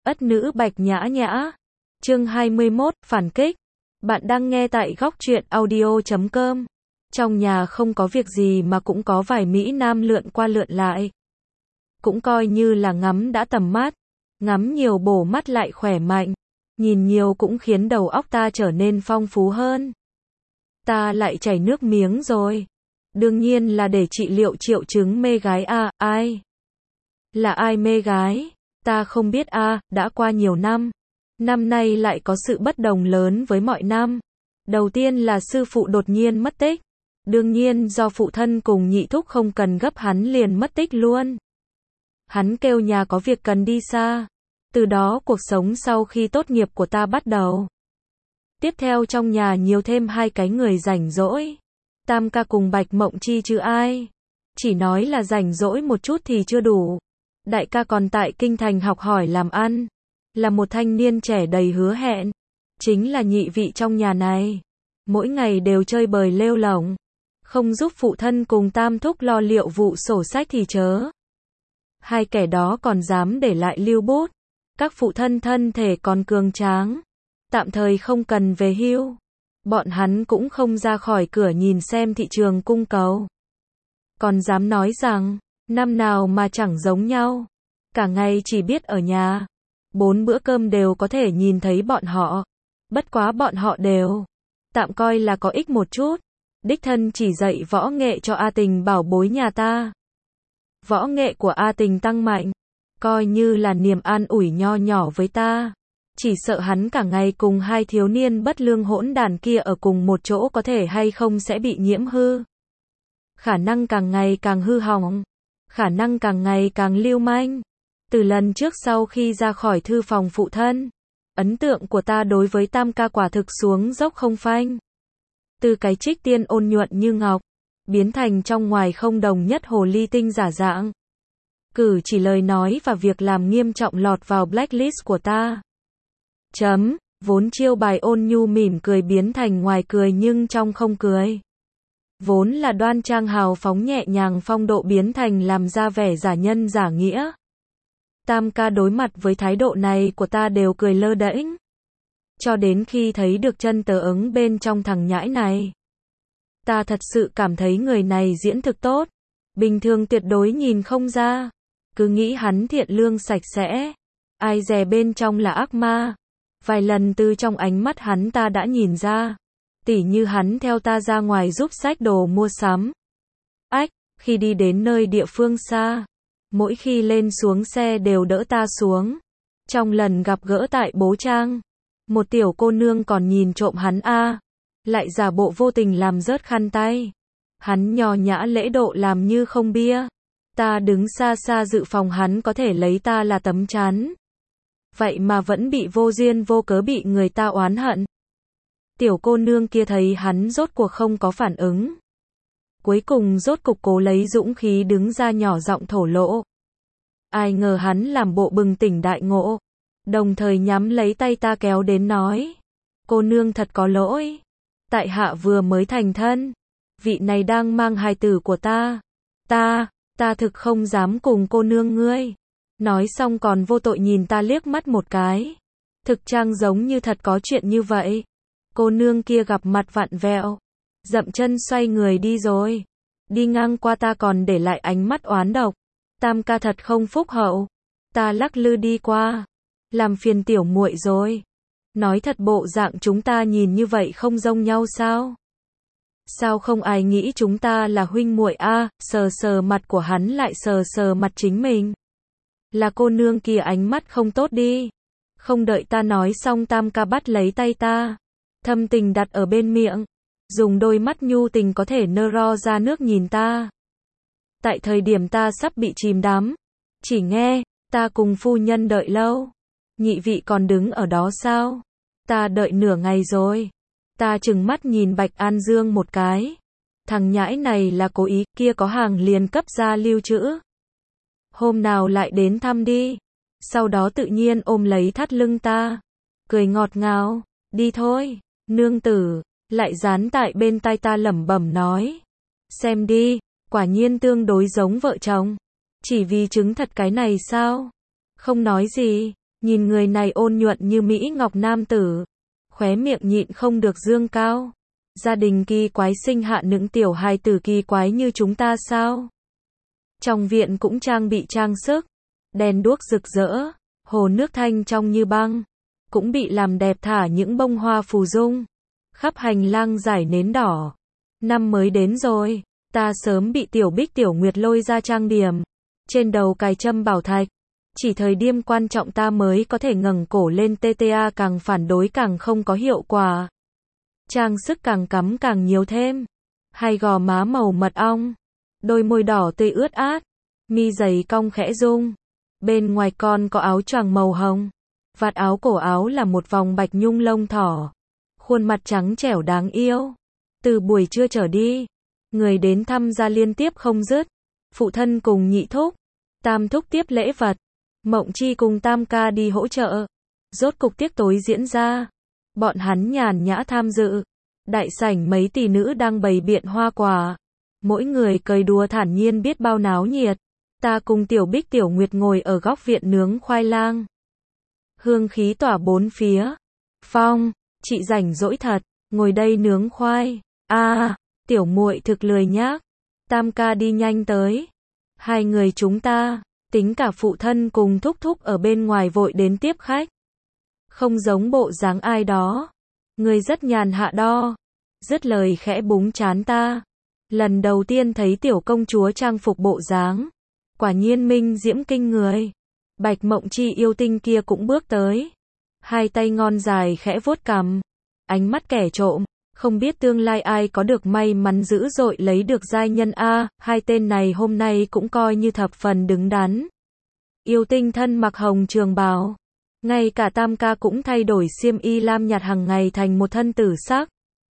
Ất nữ Bạch Nhã Nhã. Chương 21, phản kích. Bạn đang nghe tại góc truyện audio.com. Trong nhà không có việc gì mà cũng có vài mỹ nam lượn qua lượn lại. Cũng coi như là ngắm đã tầm mắt. Ngắm nhiều bổ mắt lại khỏe mạnh. Nhìn nhiều cũng khiến đầu óc ta trở nên phong phú hơn. Ta lại chảy nước miếng rồi. Đương nhiên là để trị liệu triệu chứng mê gái à, ai? Là ai mê gái? Ta không biết à, đã qua nhiều năm. Năm nay lại có sự bất đồng lớn với mọi năm. Đầu tiên là sư phụ đột nhiên mất tích. Đương nhiên do phụ thân cùng nhị thúc không cần gấp hắn liền mất tích luôn. Hắn kêu nhà có việc cần đi xa. Từ đó cuộc sống sau khi tốt nghiệp của ta bắt đầu. Tiếp theo trong nhà nhiều thêm hai cái người rảnh rỗi. Tam ca cùng Bạch Mộng Chi chứ ai. Chỉ nói là rảnh rỗi một chút thì chưa đủ. Đại ca còn tại kinh thành học hỏi làm ăn. Là một thanh niên trẻ đầy hứa hẹn. Chính là nhị vị trong nhà này. Mỗi ngày đều chơi bời lêu lổng. Không giúp phụ thân cùng tam thúc lo liệu vụ sổ sách thì chớ. Hai kẻ đó còn dám để lại lưu bút. Các phụ thân thân thể còn cường tráng. Tạm thời không cần về hưu. Bọn hắn cũng không ra khỏi cửa nhìn xem thị trường cung cầu. Còn dám nói rằng, năm nào mà chẳng giống nhau. Cả ngày chỉ biết ở nhà. 4 bữa cơm đều có thể nhìn thấy bọn họ. Bất quá bọn họ đều tạm coi là có ích một chút. Đích thân chỉ dạy võ nghệ cho A Tình bảo bối nhà ta. Võ nghệ của A Tình tăng mạnh. Coi như là niềm an ủi nho nhỏ với ta. Chỉ sợ hắn cả ngày cùng hai thiếu niên bất lương hỗn đàn kia ở cùng một chỗ có thể hay không sẽ bị nhiễm hư. Khả năng càng ngày càng hư hỏng. Khả năng càng ngày càng lưu manh. Từ lần trước sau khi ra khỏi thư phòng phụ thân, ấn tượng của ta đối với tam ca quả thực xuống dốc không phanh. Từ cái trích tiên ôn nhuận như ngọc, biến thành trong ngoài không đồng nhất hồ ly tinh giả dạng. Cử chỉ lời nói và việc làm nghiêm trọng lọt vào blacklist của ta. Vốn chiêu bài ôn nhu mỉm cười biến thành ngoài cười nhưng trong không cười. Vốn là đoan trang hào phóng nhẹ nhàng phong độ biến thành làm ra vẻ giả nhân giả nghĩa. Tam ca đối mặt với thái độ này của ta đều cười lơ đễnh. Cho đến khi thấy được chân tờ ứng bên trong thằng nhãi này. Ta thật sự cảm thấy người này diễn thực tốt. Bình thường tuyệt đối nhìn không ra. Cứ nghĩ hắn thiện lương sạch sẽ. Ai dè bên trong là ác ma. Vài lần từ trong ánh mắt hắn ta đã nhìn ra. Tỉ như hắn theo ta ra ngoài giúp xách đồ mua sắm. Khi đi đến nơi địa phương xa. Mỗi khi lên xuống xe đều đỡ ta xuống. Trong lần gặp gỡ tại Bố Trang. Một tiểu cô nương còn nhìn trộm hắn lại giả bộ vô tình làm rớt khăn tay. Hắn nho nhã lễ độ làm như không bia. Ta đứng xa xa dự phòng hắn có thể lấy ta là tấm chắn. Vậy mà vẫn bị vô duyên vô cớ bị người ta oán hận. Tiểu cô nương kia thấy hắn rốt cuộc không có phản ứng. Cuối cùng rốt cục cố lấy dũng khí đứng ra nhỏ giọng thổ lộ. Ai ngờ hắn làm bộ bừng tỉnh đại ngộ. Đồng thời nhắm lấy tay ta kéo đến nói. Cô nương thật có lỗi. Tại hạ vừa mới thành thân. Vị này đang mang hài tử của ta. Ta thực không dám cùng cô nương ngươi. Nói xong còn vô tội nhìn ta liếc mắt một cái. Thực trang giống như thật có chuyện như vậy. Cô nương kia gặp mặt vặn vẹo. Dậm chân xoay người đi rồi. Đi ngang qua ta còn để lại ánh mắt oán độc. Tam ca thật không phúc hậu. Ta lắc lư đi qua. Làm phiền tiểu muội rồi. Nói thật bộ dạng chúng ta nhìn như vậy không giống nhau sao? Sao không ai nghĩ chúng ta là huynh muội sờ sờ mặt của hắn lại sờ sờ mặt chính mình. Là cô nương kia ánh mắt không tốt đi. Không đợi ta nói xong tam ca bắt lấy tay ta. Thâm tình đặt ở bên miệng. Dùng đôi mắt nhu tình có thể nơ ro ra nước nhìn ta. Tại thời điểm ta sắp bị chìm đắm. Chỉ nghe, ta cùng phu nhân đợi lâu. Nhị vị còn đứng ở đó sao? Ta đợi nửa ngày rồi. Ta trừng mắt nhìn Bạch An Dương một cái. Thằng nhãi này là cố ý, kia có hàng liền cấp ra lưu trữ. Hôm nào lại đến thăm đi. Sau đó tự nhiên ôm lấy thắt lưng ta. Cười ngọt ngào, đi thôi, nương tử. Lại dán tại bên tai ta lẩm bẩm nói. Xem đi, quả nhiên tương đối giống vợ chồng. Chỉ vì chứng thật cái này sao? Không nói gì. Nhìn người này ôn nhuận như Mỹ Ngọc nam tử, khóe miệng nhịn không được dương cao. Gia đình kỳ quái sinh hạ những tiểu hài tử kỳ quái như chúng ta sao? Trong viện cũng trang bị trang sức, đèn đuốc rực rỡ, hồ nước thanh trong như băng, cũng bị làm đẹp thả những bông hoa phù dung. Khắp hành lang rải nến đỏ. Năm mới đến rồi, ta sớm bị Tiểu Bích Tiểu Nguyệt lôi ra trang điểm. Trên đầu cài châm bảo thạch. Chỉ thời điểm quan trọng ta mới có thể ngẩng cổ lên, TTA càng phản đối càng không có hiệu quả. Trang sức càng cắm càng nhiều thêm. Hai gò má màu mật ong, đôi môi đỏ tươi ướt át, mi dày cong khẽ rung. Bên ngoài con có áo choàng màu hồng. Vạt áo cổ áo là một vòng bạch nhung lông thỏ. Khuôn mặt trắng trẻo đáng yêu. Từ buổi trưa trở đi, người đến thăm gia liên tiếp không dứt. Phụ thân cùng nhị thúc, tam thúc tiếp lễ vật. Mộng Chi cùng tam ca đi hỗ trợ. Rốt cục tiệc tối diễn ra. Bọn hắn nhàn nhã tham dự. Đại sảnh mấy tỷ nữ đang bày biện hoa quả. Mỗi người cười đùa thản nhiên biết bao náo nhiệt. Ta cùng Tiểu Bích Tiểu Nguyệt ngồi ở góc viện nướng khoai lang. Hương khí tỏa bốn phía. Phong, chị rảnh rỗi thật, ngồi đây nướng khoai. Tiểu muội thực lười nhác. Tam ca đi nhanh tới. Hai người chúng ta, tính cả phụ thân cùng thúc thúc ở bên ngoài vội đến tiếp khách. Không giống bộ dáng ai đó. Người rất nhàn hạ đo. Dứt lời khẽ búng trán ta. Lần đầu tiên thấy tiểu công chúa trang phục bộ dáng. Quả nhiên minh diễm kinh người. Bạch Mộng Chi yêu tinh kia cũng bước tới. Hai tay ngon dài khẽ vuốt cằm. Ánh mắt kẻ trộm. Không biết tương lai ai có được may mắn dữ dội lấy được giai nhân A. Hai tên này hôm nay cũng coi như thập phần đứng đắn. Yêu tinh thân mặc hồng trường bào. Ngay cả tam ca cũng thay đổi xiêm y lam nhạt hàng ngày thành một thân tử sắc.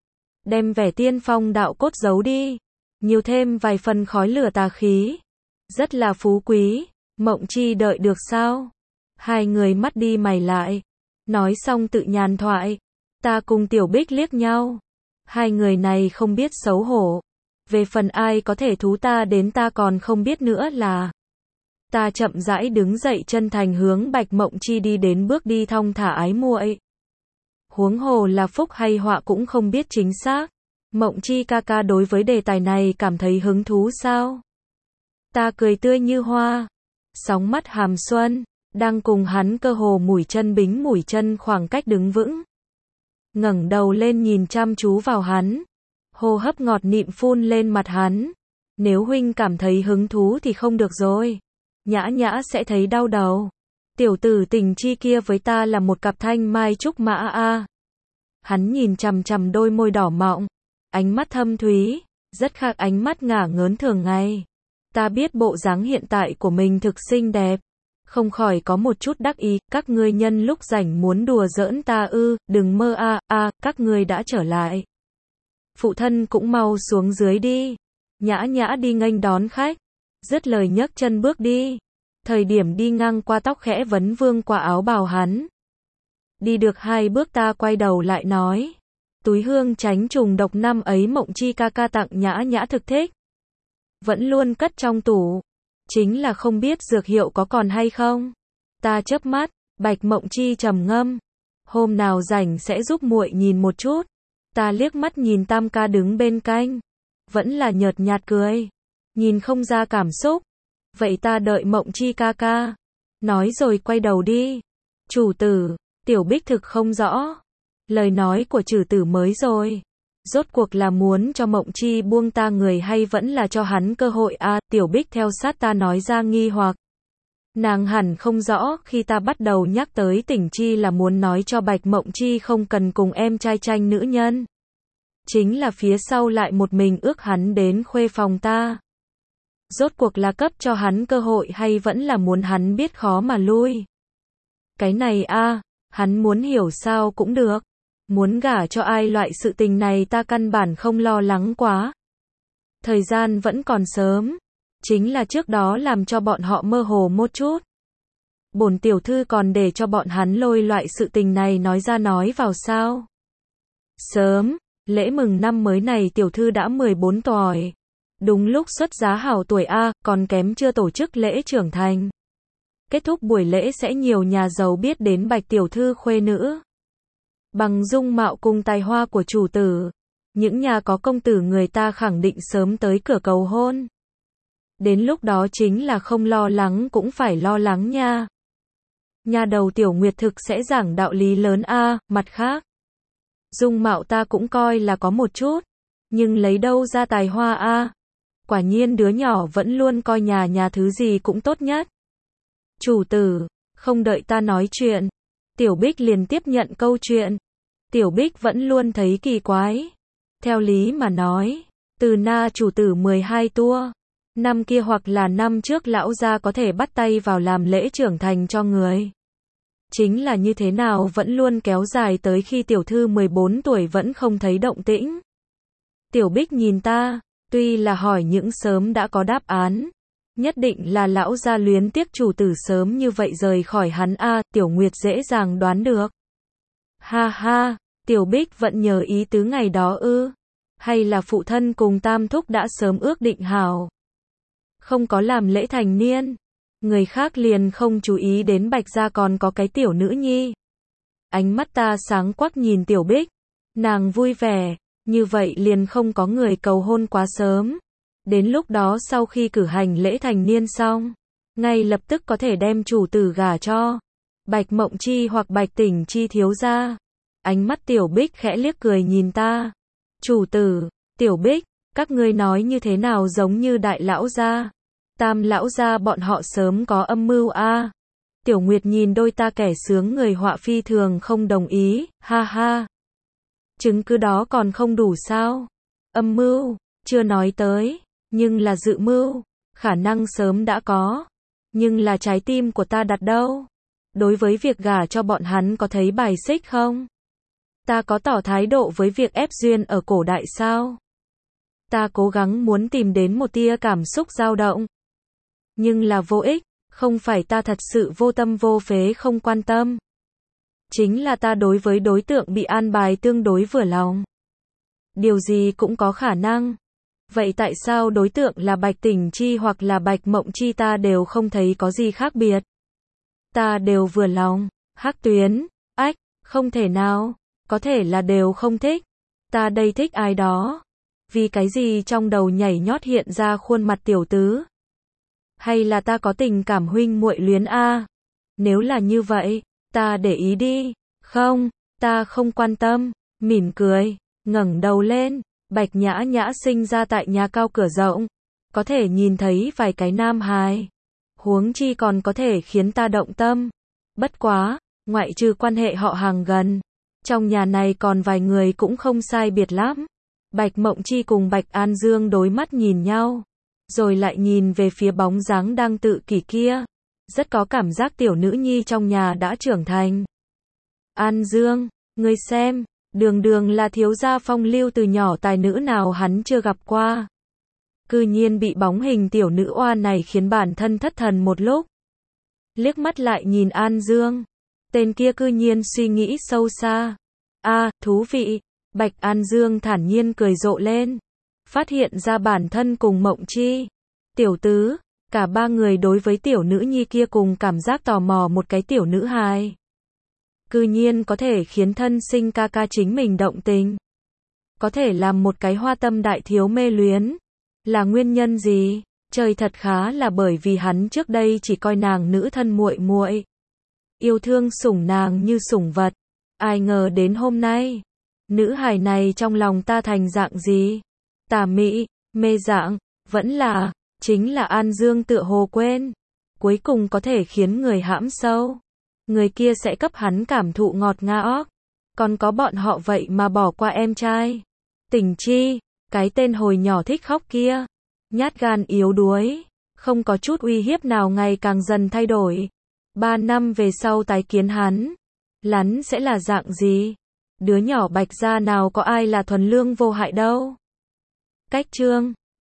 Đem vẻ tiên phong đạo cốt giấu đi. Nhiều thêm vài phần khói lửa tà khí. Rất là phú quý. Mộng Chi đợi được sao? Hai người mắt đi mày lại. Nói xong tự nhàn thoại. Ta cùng Tiểu Bích liếc nhau. Hai người này không biết xấu hổ. Về phần ai có thể thú ta đến ta còn không biết nữa là. Ta chậm rãi đứng dậy chân thành hướng Bạch Mộng Chi đi đến, bước đi thong thả ái muội. Huống hồ là phúc hay họa cũng không biết chính xác. Mộng Chi ca ca đối với đề tài này cảm thấy hứng thú sao? Ta cười tươi như hoa. Sóng mắt hàm xuân. Đang cùng hắn cơ hồ mũi chân bính mũi chân khoảng cách đứng vững. Ngẩng đầu lên nhìn chăm chú vào hắn. Hô hấp ngọt nịm phun lên mặt hắn. Nếu huynh cảm thấy hứng thú thì không được rồi. Nhã nhã sẽ thấy đau đầu. Tiểu tử Tình Chi kia với ta là một cặp thanh mai trúc mã a. Hắn nhìn chằm chằm đôi môi đỏ mọng. Ánh mắt thâm thúy. Rất khác ánh mắt ngả ngớn thường ngày. Ta biết bộ dáng hiện tại của mình thực xinh đẹp. Không khỏi có một chút đắc ý. Các ngươi nhân lúc rảnh muốn đùa giỡn ta ư? Đừng mơ các ngươi đã trở lại. Phụ thân cũng mau xuống dưới đi. Nhã nhã đi nghênh đón khách. Dứt lời nhấc chân bước đi. Thời điểm đi ngang qua tóc khẽ vấn vương qua áo bào hắn. Đi được hai bước ta quay đầu lại nói. Túi hương tránh trùng độc năm ấy Mộng Chi ca ca tặng nhã nhã thực thích. Vẫn luôn cất trong tủ. Chính là không biết dược hiệu có còn hay không. Ta chớp mắt. Bạch Mộng Chi trầm ngâm. Hôm nào rảnh sẽ giúp muội nhìn một chút. Ta liếc mắt nhìn tam ca đứng bên cạnh. Vẫn là nhợt nhạt cười. Nhìn không ra cảm xúc. Vậy ta đợi Mộng Chi ca ca. Nói rồi quay đầu đi. Chủ tử, Tiểu Bích thực không rõ. Lời nói của chủ tử mới rồi. Rốt cuộc là muốn cho Mộng Chi buông ta người hay vẫn là cho hắn cơ hội a? Tiểu Bích theo sát ta nói ra nghi hoặc. Nàng hẳn không rõ khi ta bắt đầu nhắc tới Tình Chi là muốn nói cho Bạch Mộng Chi không cần cùng em trai tranh nữ nhân. Chính là phía sau lại một mình ước hắn đến khuê phòng ta. Rốt cuộc là cấp cho hắn cơ hội hay vẫn là muốn hắn biết khó mà lui. Cái này hắn muốn hiểu sao cũng được. Muốn gả cho ai loại sự tình này ta căn bản không lo lắng quá. Thời gian vẫn còn sớm. Chính là trước đó làm cho bọn họ mơ hồ một chút. Bổn tiểu thư còn để cho bọn hắn lôi loại sự tình này nói ra nói vào sao. Sớm, lễ mừng năm mới này tiểu thư đã 14 tuổi. Đúng lúc xuất giá hảo tuổi còn kém chưa tổ chức lễ trưởng thành. Kết thúc buổi lễ sẽ nhiều nhà giàu biết đến Bạch tiểu thư khuê nữ. Bằng dung mạo cùng tài hoa của chủ tử, những nhà có công tử người ta khẳng định sớm tới cửa cầu hôn. Đến lúc đó chính là không lo lắng cũng phải lo lắng nha. Nhà đầu Tiểu Nguyệt thực sẽ giảng đạo lý lớn a, mặt khác. Dung mạo ta cũng coi là có một chút, nhưng lấy đâu ra tài hoa a? Quả nhiên đứa nhỏ vẫn luôn coi nhà thứ gì cũng tốt nhất. Chủ tử, không đợi ta nói chuyện, Tiểu Bích liền tiếp nhận câu chuyện. Tiểu Bích vẫn luôn thấy kỳ quái. Theo lý mà nói, từ na chủ tử 12 tua, năm kia hoặc là năm trước lão gia có thể bắt tay vào làm lễ trưởng thành cho người. Chính là như thế nào vẫn luôn kéo dài tới khi tiểu thư 14 tuổi vẫn không thấy động tĩnh. Tiểu Bích nhìn ta, tuy là hỏi những sớm đã có đáp án. Nhất định là lão gia luyến tiếc chủ tử sớm như vậy rời khỏi hắn a, Tiểu Nguyệt dễ dàng đoán được. Ha ha, Tiểu Bích vẫn nhớ ý tứ ngày đó ư? Hay là phụ thân cùng Tam Thúc đã sớm ước định hảo? Không có làm lễ thành niên, người khác liền không chú ý đến Bạch gia còn có cái tiểu nữ nhi. Ánh mắt ta sáng quắc nhìn Tiểu Bích, nàng vui vẻ, như vậy liền không có người cầu hôn quá sớm. Đến lúc đó sau khi cử hành lễ thành niên xong, ngay lập tức có thể đem chủ tử gả cho Bạch Mộng Chi hoặc Bạch Tỉnh Chi thiếu gia. Ánh mắt Tiểu Bích khẽ liếc cười nhìn ta. Chủ tử, Tiểu Bích, các ngươi nói như thế nào giống như đại lão gia, Tam lão gia bọn họ sớm có âm mưu a. Tiểu Nguyệt nhìn đôi ta kẻ sướng người họa phi thường không đồng ý, ha ha. Chứng cứ đó còn không đủ sao? Âm mưu, chưa nói tới, nhưng là dự mưu, khả năng sớm đã có. Nhưng là trái tim của ta đặt đâu? Đối với việc gả cho bọn hắn có thấy bài xích không? Ta có tỏ thái độ với việc ép duyên ở cổ đại sao? Ta cố gắng muốn tìm đến một tia cảm xúc dao động. Nhưng là vô ích, không phải ta thật sự vô tâm vô phế không quan tâm. Chính là ta đối với đối tượng bị an bài tương đối vừa lòng. Điều gì cũng có khả năng. Vậy tại sao đối tượng là Bạch Tỉnh Chi hoặc là Bạch Mộng Chi ta đều không thấy có gì khác biệt? Ta đều vừa lòng. Hắc Tuyến, ách, không thể nào, có thể là đều không thích. Ta đây thích ai đó. Vì cái gì trong đầu nhảy nhót hiện ra khuôn mặt tiểu tứ? Hay là ta có tình cảm huynh muội luyến a? Nếu là như vậy, ta để ý đi. Không, ta không quan tâm. Mỉm cười, ngẩng đầu lên. Bạch Nhã Nhã sinh ra tại nhà cao cửa rộng, có thể nhìn thấy vài cái nam hài. Huống chi còn có thể khiến ta động tâm. Bất quá, ngoại trừ quan hệ họ hàng gần, trong nhà này còn vài người cũng không sai biệt lắm. Bạch Mộng Chi cùng Bạch An Dương đối mắt nhìn nhau, rồi lại nhìn về phía bóng dáng đang tự kỷ kia. Rất có cảm giác tiểu nữ nhi trong nhà đã trưởng thành. An Dương, ngươi xem, đường đường là thiếu gia phong lưu từ nhỏ tài nữ nào hắn chưa gặp qua. Cư nhiên bị bóng hình tiểu nữ oa này khiến bản thân thất thần một lúc. Liếc mắt lại nhìn An Dương. Tên kia cư nhiên suy nghĩ sâu xa. A, thú vị. Bạch An Dương thản nhiên cười rộ lên. Phát hiện ra bản thân cùng Mộng Chi, Tiểu Tứ, cả ba người đối với tiểu nữ nhi kia cùng cảm giác tò mò một cái tiểu nữ hài. Cư nhiên có thể khiến thân sinh ca ca chính mình động tình. Có thể làm một cái hoa tâm đại thiếu mê luyến. Là nguyên nhân gì? Trời thật khá là bởi vì hắn trước đây chỉ coi nàng nữ thân muội muội, yêu thương sủng nàng như sủng vật. Ai ngờ đến hôm nay, nữ hài này trong lòng ta thành dạng gì? Tà mị, mê dạng, vẫn là, chính là An Dương tựa hồ quên. Cuối cùng có thể khiến người hãm sâu. Người kia sẽ cấp hắn cảm thụ ngọt ngào. Còn có bọn họ vậy mà bỏ qua em trai. Tỉnh Chi, cái tên hồi nhỏ thích khóc kia. Nhát gan yếu đuối, không có chút uy hiếp nào ngày càng dần thay đổi. 3 năm về sau tái kiến hắn, sẽ là dạng gì? Đứa nhỏ Bạch gia nào có ai là thuần lương vô hại đâu. Cách chương